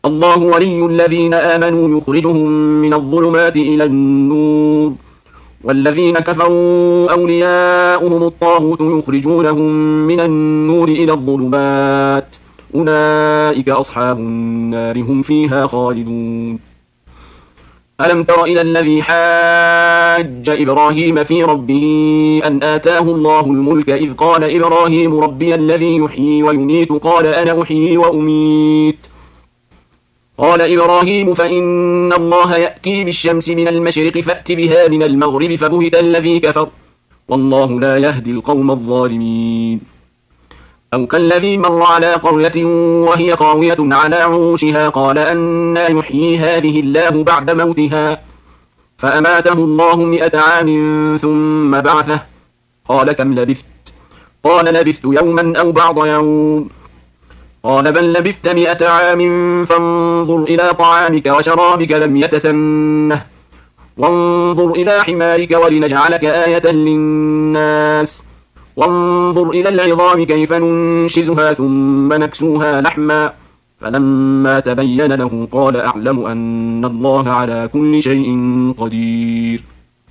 الله ولي الذين آمنوا يخرجهم من الظلمات إلى النور والذين كفروا أولياؤهم الطاغوت يخرجونهم من النور إلى الظلمات أولئك أصحاب النار هم فيها خالدون. ألم تر إلى الذي حاج إبراهيم في ربه أن آتاه الله الملك إذ قال إبراهيم ربي الذي يحيي ويميت قال أنا أحيي وأميت قال إبراهيم فإن الله يأتي بالشمس من المشرق فأت بها من المغرب فبهت الذي كفر والله لا يهدي القوم الظالمين. أو كالذي مر على قرية وهي خاوية على عروشها قال أنى يحيي هذه الله بعد موتها فأماته الله 100 عام ثم بعثه قال كم لبثت قال لبثت يوما أو بعض يوم قال بل لبثت 100 عام فانظر إلى طعامك وشرابك لم يتسنه وانظر إلى حمارك ولنجعلك آية للناس وانظر إلى العظام كيف ننشزها ثم نكسوها لحما فلما تبين له قال أعلم أن الله على كل شيء قدير.